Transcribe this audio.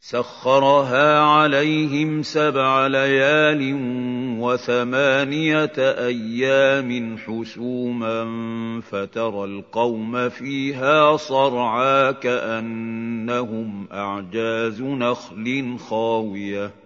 سَخَّرَهَا عَلَيْهِمْ 7 لَيَالٍ و8 أَيَّامٍ حُسُومًا فَتَرَى الْقَوْمَ فِيهَا صَرْعَىٰ كَأَنَّهُمْ أَعْجَازُ نَخْلٍ خَاوِيَةٍ